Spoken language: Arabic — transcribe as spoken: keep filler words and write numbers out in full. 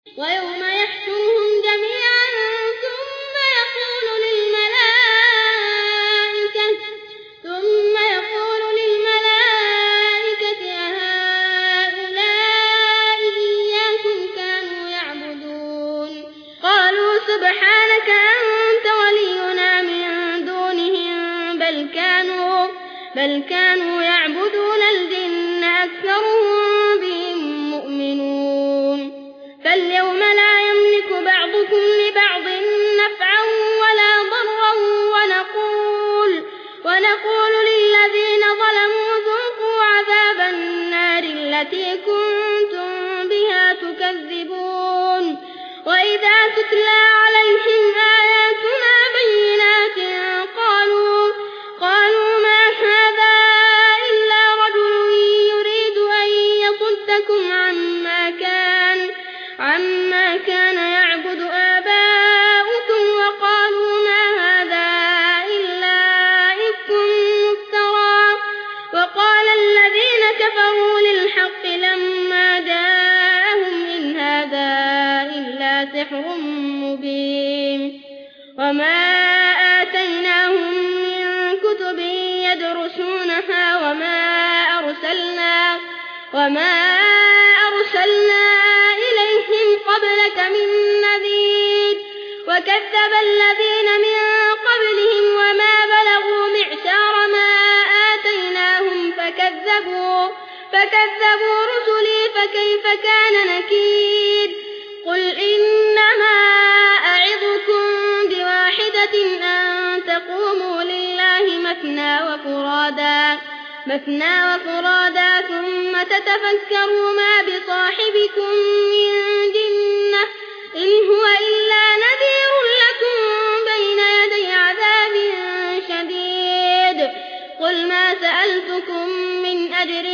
ويوم يحشرهم جميعا ثم يقول للملائكة ثم يقول للملائكة أهؤلاء إياكم كانوا يعبدون قالوا سبحانك أنت ولينا من دونهم بل كانوا بل كانوا يعبدون الجن أكثرهم بهم مؤمنون فاليوم لا يملك بعضكم لبعض نفعا ولا ضرا ونقول, ونقول للذين ظلموا ذوقوا عذاب النار التي كنتم بها تكذبون وإذا تتلى عليهم آياتنا بينات قالوا, قالوا ما هذا إلا رجل يريد أن يصدكم عما كان عما كان يعبد آباؤكم وقالوا ما هذا إلا إفك مفترى وقال الذين كفروا للحق لما جاءهم إن هذا إلا سحر مبين وما آتيناهم من كتب يدرسونها وما أرسلنا وما أرسلنا قبلك من نذير وكذب الذين من قبلهم وما بلغوا معشار ما آتيناهم فكذبوا, فكذبوا رسلي فكيف كان نكير قل إنما أعظكم بواحدة أن تقوموا لله مثنى وفرادا مثنى وفرادا ثم تتفكروا ما بصاحبكم من جنة إن هو إلا نذير لكم بين يدي عذاب شديد قل ما سألتكم من أجر